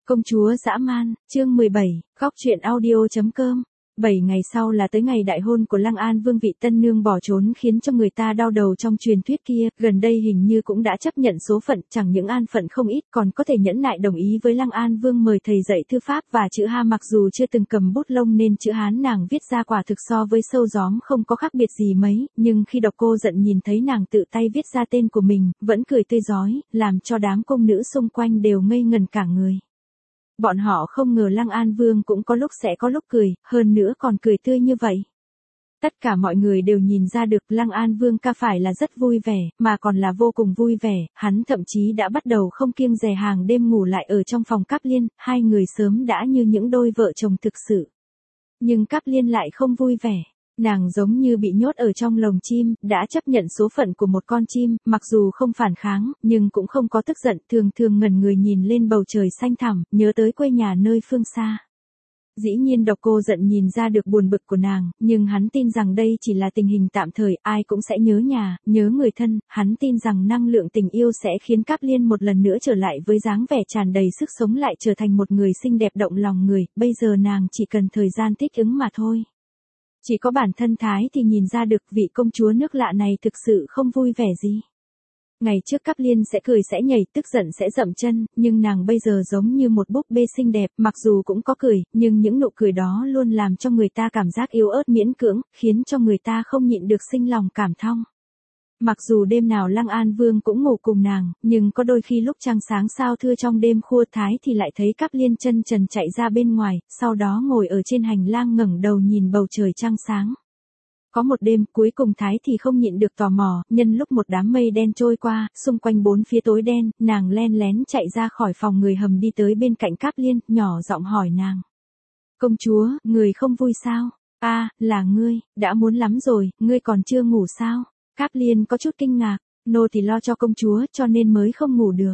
Công chúa dã man, chương 17, góc truyện audio.com. 7 ngày sau là tới ngày đại hôn của Lăng An Vương, vị tân nương bỏ trốn khiến cho người ta đau đầu trong truyền thuyết kia, gần đây hình như cũng đã chấp nhận số phận, chẳng những an phận không ít còn có thể nhẫn nại đồng ý với Lăng An Vương mời thầy dạy thư pháp và chữ Ha. Mặc dù chưa từng cầm bút lông nên chữ Hán nàng viết ra quả thực so với sâu gióm không có khác biệt gì mấy, nhưng khi Độc Cô Giận nhìn thấy nàng tự tay viết ra tên của mình, vẫn cười tươi rói, làm cho đám công nữ xung quanh đều ngây ngẩn cả người. Bọn họ không ngờ Lăng An Vương cũng có lúc sẽ có lúc cười, hơn nữa còn cười tươi như vậy. Tất cả mọi người đều nhìn ra được Lăng An Vương ca phải là rất vui vẻ, mà còn là vô cùng vui vẻ, hắn thậm chí đã bắt đầu không kiêng dè hàng đêm ngủ lại ở trong phòng Cáp Liên, hai người sớm đã như những đôi vợ chồng thực sự. Nhưng Cáp Liên lại không vui vẻ. Nàng giống như bị nhốt ở trong lồng chim, đã chấp nhận số phận của một con chim, mặc dù không phản kháng, nhưng cũng không có tức giận, thường thường ngẩn người nhìn lên bầu trời xanh thẳm, nhớ tới quê nhà nơi phương xa. Dĩ nhiên Độc Cô Giận nhìn ra được buồn bực của nàng, nhưng hắn tin rằng đây chỉ là tình hình tạm thời, ai cũng sẽ nhớ nhà, nhớ người thân, hắn tin rằng năng lượng tình yêu sẽ khiến Cáp Liên một lần nữa trở lại với dáng vẻ tràn đầy sức sống, lại trở thành một người xinh đẹp động lòng người, bây giờ nàng chỉ cần thời gian thích ứng mà thôi. Chỉ có bản thân Thái thì nhìn ra được vị công chúa nước lạ này thực sự không vui vẻ gì. Ngày trước Cáp Liên sẽ cười sẽ nhảy, tức giận sẽ dậm chân, nhưng nàng bây giờ giống như một búp bê xinh đẹp, mặc dù cũng có cười, nhưng những nụ cười đó luôn làm cho người ta cảm giác yếu ớt miễn cưỡng, khiến cho người ta không nhịn được sinh lòng cảm thông. Mặc dù đêm nào Lăng An Vương cũng ngủ cùng nàng, nhưng có đôi khi lúc trăng sáng sao thưa trong đêm khua Thái thì lại thấy Cáp Liên chân trần chạy ra bên ngoài, sau đó ngồi ở trên hành lang ngẩng đầu nhìn bầu trời trăng sáng. Có một đêm, cuối cùng Thái thì không nhịn được tò mò, nhân lúc một đám mây đen trôi qua, xung quanh bốn phía tối đen, nàng len lén chạy ra khỏi phòng người hầm đi tới bên cạnh Cáp Liên, nhỏ giọng hỏi nàng. Công chúa, người không vui sao? Là ngươi, đã muốn lắm rồi, ngươi còn chưa ngủ sao? Cáp Liên có chút kinh ngạc, nô thì lo cho công chúa cho nên mới không ngủ được.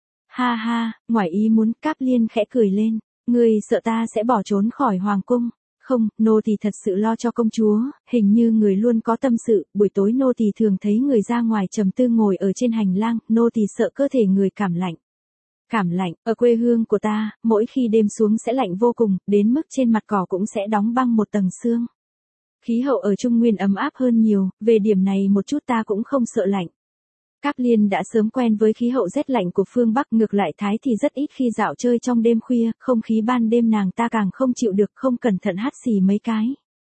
Ha ha, ngoài ý muốn, Cáp Liên khẽ cười lên, ngươi sợ ta sẽ bỏ trốn khỏi hoàng cung. Không, nô thì thật sự lo cho công chúa, hình như người luôn có tâm sự, buổi tối nô thì thường thấy người ra ngoài trầm tư ngồi ở trên hành lang, nô thì sợ cơ thể người cảm lạnh. Cảm lạnh, ở quê hương của ta, mỗi khi đêm xuống sẽ lạnh vô cùng, đến mức trên mặt cỏ cũng sẽ đóng băng một tầng sương. Khí hậu ở Trung Nguyên ấm áp hơn nhiều, về điểm này một chút ta cũng không sợ lạnh. Cáp Liên đã sớm quen với khí hậu rét lạnh của phương Bắc, ngược lại Thái thì rất ít khi dạo chơi trong đêm khuya, không khí ban đêm nàng ta càng không chịu được, không cẩn thận hắt xì mấy cái.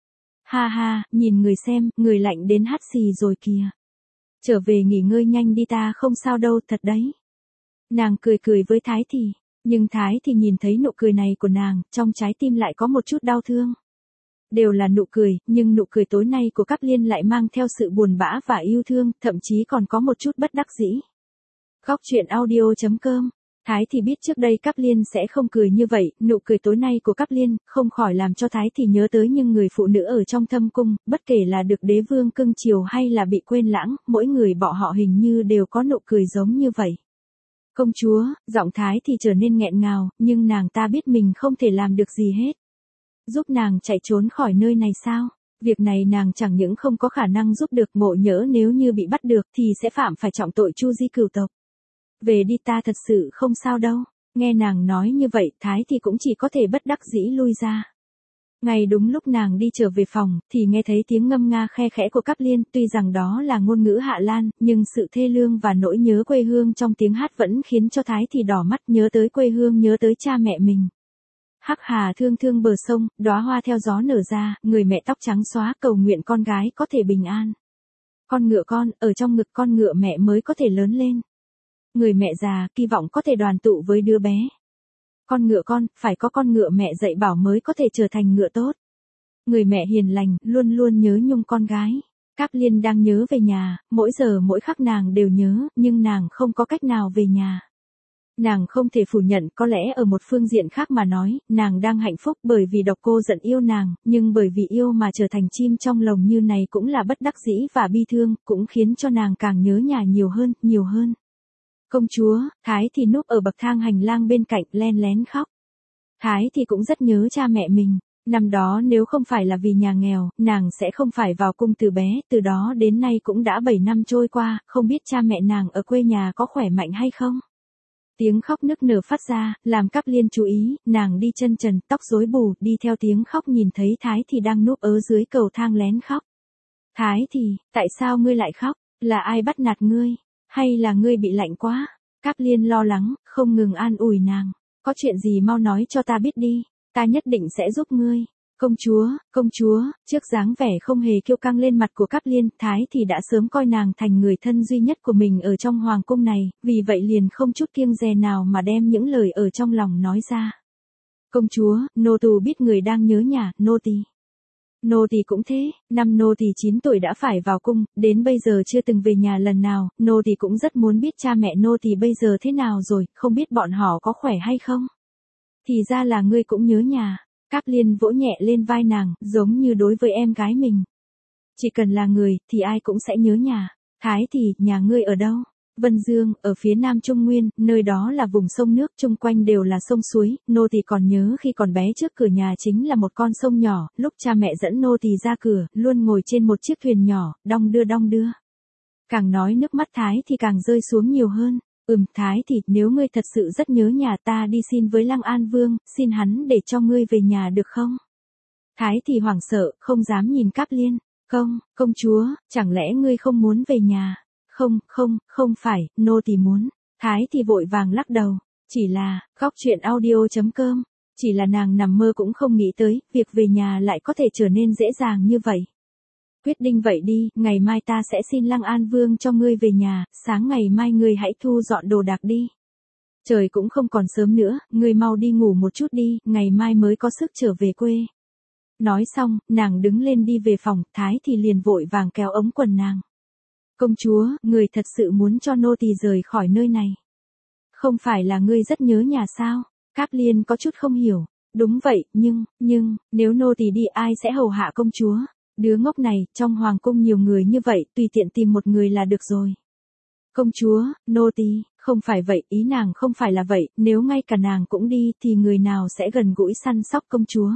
Ha ha, nhìn người xem, người lạnh đến hắt xì rồi kìa. Trở về nghỉ ngơi nhanh đi, ta không sao đâu, thật đấy. Nàng cười cười với Thái thì, nhưng Thái thì nhìn thấy nụ cười này của nàng, trong trái tim lại có một chút đau thương. Đều là nụ cười, nhưng nụ cười tối nay của Cáp Liên lại mang theo sự buồn bã và yêu thương, thậm chí còn có một chút bất đắc dĩ. Góc truyện audio.com. Thái thì biết trước đây Cáp Liên sẽ không cười như vậy, nụ cười tối nay của Cáp Liên không khỏi làm cho Thái thì nhớ tới những người phụ nữ ở trong thâm cung, bất kể là được đế vương cưng chiều hay là bị quên lãng, mỗi người bọn họ hình như đều có nụ cười giống như vậy. Công chúa, giọng Thái thì trở nên nghẹn ngào, nhưng nàng ta biết mình không thể làm được gì hết. Giúp nàng chạy trốn khỏi nơi này sao? Việc này nàng chẳng những không có khả năng giúp được, ngộ nhỡ nếu như bị bắt được thì sẽ phạm phải trọng tội chu di cửu tộc. Về đi, ta thật sự không sao đâu. Nghe nàng nói như vậy, Thái thì cũng chỉ có thể bất đắc dĩ lui ra. Ngay đúng lúc nàng đi trở về phòng, thì nghe thấy tiếng ngâm nga khe khẽ của Cáp Liên, tuy rằng đó là ngôn ngữ Hạ Lan, nhưng sự thê lương và nỗi nhớ quê hương trong tiếng hát vẫn khiến cho Thái thì đỏ mắt, nhớ tới quê hương, nhớ tới cha mẹ mình. Hắc hà thương thương bờ sông, đóa hoa theo gió nở ra, người mẹ tóc trắng xóa cầu nguyện con gái có thể bình an. Con ngựa con, ở trong ngực con ngựa mẹ mới có thể lớn lên. Người mẹ già, kỳ vọng có thể đoàn tụ với đứa bé. Con ngựa con, phải có con ngựa mẹ dạy bảo mới có thể trở thành ngựa tốt. Người mẹ hiền lành, luôn luôn nhớ nhung con gái. Cáp Liên đang nhớ về nhà, mỗi giờ mỗi khắc nàng đều nhớ, nhưng nàng không có cách nào về nhà. Nàng không thể phủ nhận, có lẽ ở một phương diện khác mà nói, nàng đang hạnh phúc bởi vì Độc Cô Giận yêu nàng, nhưng bởi vì yêu mà trở thành chim trong lồng như này cũng là bất đắc dĩ và bi thương, cũng khiến cho nàng càng nhớ nhà nhiều hơn, nhiều hơn. Công chúa, Thái thì núp ở bậc thang hành lang bên cạnh, len lén khóc. Thái thì cũng rất nhớ cha mẹ mình. Năm đó nếu không phải là vì nhà nghèo, nàng sẽ không phải vào cung từ bé, từ đó đến nay cũng đã 7 năm trôi qua, không biết cha mẹ nàng ở quê nhà có khỏe mạnh hay không. Tiếng khóc nức nở phát ra, làm Cáp Liên chú ý, nàng đi chân trần, tóc rối bù, đi theo tiếng khóc nhìn thấy Thái thì đang núp ở dưới cầu thang lén khóc. Thái thì, tại sao ngươi lại khóc? Là ai bắt nạt ngươi? Hay là ngươi bị lạnh quá? Cáp Liên lo lắng, không ngừng an ủi nàng. Có chuyện gì mau nói cho ta biết đi, ta nhất định sẽ giúp ngươi. Công chúa, trước dáng vẻ không hề kiêu căng lên mặt của Cáp Liên, Thái thì đã sớm coi nàng thành người thân duy nhất của mình ở trong hoàng cung này, vì vậy liền không chút kiêng dè nào mà đem những lời ở trong lòng nói ra. Công chúa, nô tỳ biết người đang nhớ nhà, Nô tỳ cũng thế, năm nô tỳ 9 tuổi đã phải vào cung, đến bây giờ chưa từng về nhà lần nào, nô tỳ cũng rất muốn biết cha mẹ nô tỳ bây giờ thế nào rồi, không biết bọn họ có khỏe hay không. Thì ra là ngươi cũng nhớ nhà. Cáp Liên vỗ nhẹ lên vai nàng, giống như đối với em gái mình. Chỉ cần là người, thì ai cũng sẽ nhớ nhà. Thái thì, nhà ngươi ở đâu? Vân Dương, ở phía nam Trung Nguyên, nơi đó là vùng sông nước, chung quanh đều là sông suối, nô tỳ còn nhớ khi còn bé trước cửa nhà chính là một con sông nhỏ, lúc cha mẹ dẫn nô tỳ ra cửa, luôn ngồi trên một chiếc thuyền nhỏ, đong đưa. Càng nói nước mắt Thái thì càng rơi xuống nhiều hơn. Thái thì, nếu ngươi thật sự rất nhớ nhà ta đi xin với Lăng An Vương, xin hắn để cho ngươi về nhà được không? Thái thì hoảng sợ, không dám nhìn Cáp Liên. Công chúa, chẳng lẽ ngươi không muốn về nhà? Không phải, nô tỳ muốn. Thái thì vội vàng lắc đầu. Chỉ là, khóc chuyện audio.com. Chỉ là nàng nằm mơ cũng không nghĩ tới, việc về nhà lại có thể trở nên dễ dàng như vậy. Quyết định vậy đi, ngày mai ta sẽ xin Lăng An Vương cho ngươi về nhà, sáng ngày mai ngươi hãy thu dọn đồ đạc đi. Trời cũng không còn sớm nữa, ngươi mau đi ngủ một chút đi, ngày mai mới có sức trở về quê. Nói xong, nàng đứng lên đi về phòng, Thái thì liền vội vàng kéo ống quần nàng. Công chúa, người thật sự muốn cho nô tỳ rời khỏi nơi này. Không phải là ngươi rất nhớ nhà sao? Cáp Liên có chút không hiểu. Đúng vậy, nhưng, nếu nô tỳ đi ai sẽ hầu hạ công chúa? Đứa ngốc này, trong hoàng cung nhiều người như vậy, tùy tiện tìm một người là được rồi. Công chúa, nô tỳ, không phải vậy, ý nàng không phải là vậy, nếu ngay cả nàng cũng đi thì người nào sẽ gần gũi săn sóc công chúa?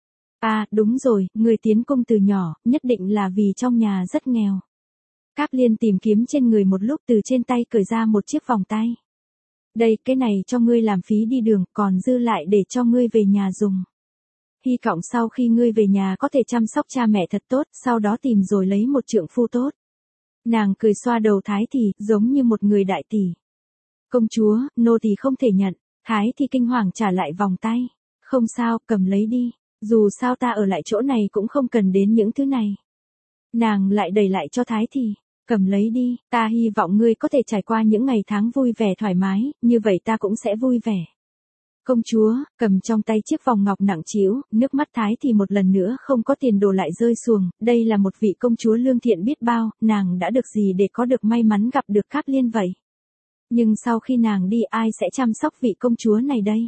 À, đúng rồi, người tiến cung từ nhỏ, nhất định là vì trong nhà rất nghèo. Cáp Liên tìm kiếm trên người một lúc từ trên tay cởi ra một chiếc vòng tay. Đây, cái này cho ngươi làm phí đi đường, còn dư lại để cho ngươi về nhà dùng. Hy vọng sau khi ngươi về nhà có thể chăm sóc cha mẹ thật tốt, sau đó tìm rồi lấy một trượng phu tốt. Nàng cười xoa đầu Thái thì, giống như một người đại tỷ. Công chúa, nô tỳ không thể nhận. Thái thì kinh hoàng trả lại vòng tay. Không sao, cầm lấy đi. Dù sao ta ở lại chỗ này cũng không cần đến những thứ này. Nàng lại đẩy lại cho Thái thì. Cầm lấy đi, ta hy vọng ngươi có thể trải qua những ngày tháng vui vẻ thoải mái, như vậy ta cũng sẽ vui vẻ. Công chúa, cầm trong tay chiếc vòng ngọc nặng trĩu, nước mắt Thái thì một lần nữa không có tiền đổ lại rơi xuồng, đây là một vị công chúa lương thiện biết bao, nàng đã được gì để có được may mắn gặp được Cáp Liên vậy. Nhưng sau khi nàng đi ai sẽ chăm sóc vị công chúa này đây?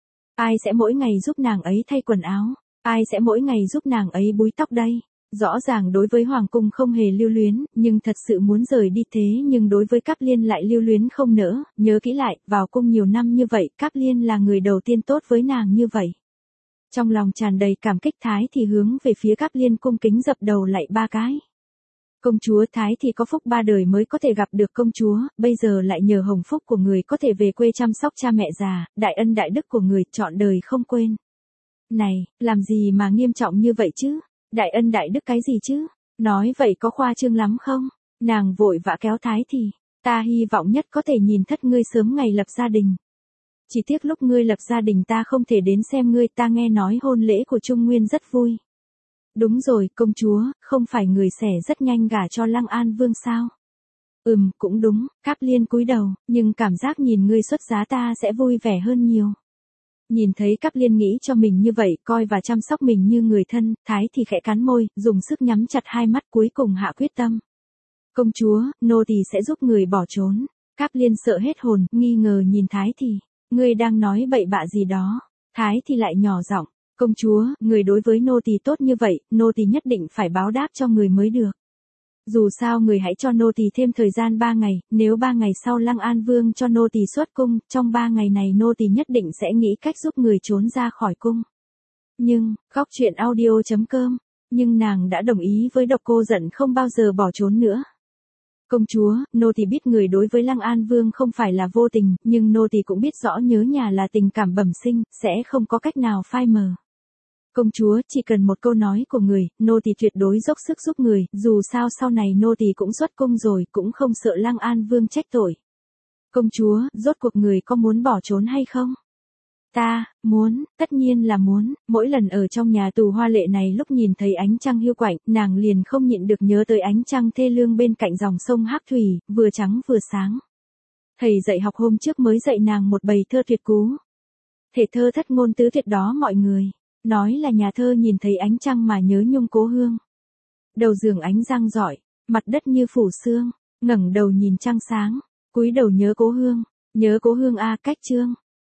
Ai sẽ mỗi ngày giúp nàng ấy thay quần áo? Ai sẽ mỗi ngày giúp nàng ấy búi tóc đây? Rõ ràng đối với hoàng cung không hề lưu luyến, nhưng thật sự muốn rời đi thế nhưng đối với Cáp Liên lại lưu luyến không nỡ, nhớ kỹ lại, vào cung nhiều năm như vậy, Cáp Liên là người đầu tiên tốt với nàng như vậy. Trong lòng tràn đầy cảm kích Thái thì hướng về phía Cáp Liên cung kính dập đầu lạy 3 cái. Công chúa Thái thì có phúc 3 đời mới có thể gặp được công chúa, bây giờ lại nhờ hồng phúc của người có thể về quê chăm sóc cha mẹ già, đại ân đại đức của người trọn đời không quên. Này, làm gì mà nghiêm trọng như vậy chứ? Đại ân đại đức cái gì chứ? Nói vậy có khoa trương lắm không? Nàng vội vã kéo Thái thì. Ta hy vọng nhất có thể nhìn thất ngươi sớm ngày lập gia đình. Chỉ tiếc lúc ngươi lập gia đình ta không thể đến xem ngươi, ta nghe nói hôn lễ của Trung Nguyên rất vui. Đúng rồi, công chúa, không phải người sẽ rất nhanh gả cho Lăng An Vương sao? Cũng đúng, Cáp Liên cúi đầu, nhưng cảm giác nhìn ngươi xuất giá ta sẽ vui vẻ hơn nhiều. Nhìn thấy Cáp Liên nghĩ cho mình như vậy, coi và chăm sóc mình như người thân, Thái thì khẽ cắn môi, dùng sức nhắm chặt hai mắt cuối cùng hạ quyết tâm. Công chúa, nô tỳ sẽ giúp người bỏ trốn. Cáp Liên sợ hết hồn, nghi ngờ nhìn Thái thì. Ngươi đang nói bậy bạ gì đó? Thái thì lại nhỏ giọng. Công chúa, người đối với nô tỳ tốt như vậy, nô tỳ nhất định phải báo đáp cho người mới được. Dù sao người hãy cho nô tỳ thêm thời gian 3 ngày, nếu 3 ngày sau Lăng An Vương cho nô tỳ xuất cung, trong 3 ngày này nô tỳ nhất định sẽ nghĩ cách giúp người trốn ra khỏi cung. Nhưng, khóc chuyện audio.com, nhưng nàng đã đồng ý với Độc Cô Dận không bao giờ bỏ trốn nữa. Công chúa, nô tỳ biết người đối với Lăng An Vương không phải là vô tình, nhưng nô tỳ cũng biết rõ nhớ nhà là tình cảm bẩm sinh, sẽ không có cách nào phai mờ. Công chúa, chỉ cần một câu nói của người, nô tỳ tuyệt đối dốc sức giúp người, dù sao sau này nô tỳ cũng xuất cung rồi, cũng không sợ Lăng An Vương trách tội. Công chúa, rốt cuộc người có muốn bỏ trốn hay không? Ta, muốn, tất nhiên là muốn, mỗi lần ở trong nhà tù hoa lệ này lúc nhìn thấy ánh trăng hiu quạnh, nàng liền không nhịn được nhớ tới ánh trăng thê lương bên cạnh dòng sông Hắc Thủy, vừa trắng vừa sáng. Thầy dạy học hôm trước mới dạy nàng một bầy thơ tuyệt cú. Thể thơ thất ngôn tứ tuyệt đó mọi người, nói là nhà thơ nhìn thấy ánh trăng mà nhớ nhung cố hương. Đầu giường ánh răng rọi, mặt đất như phủ sương, ngẩng đầu nhìn trăng sáng, cúi đầu nhớ cố hương a cách chương.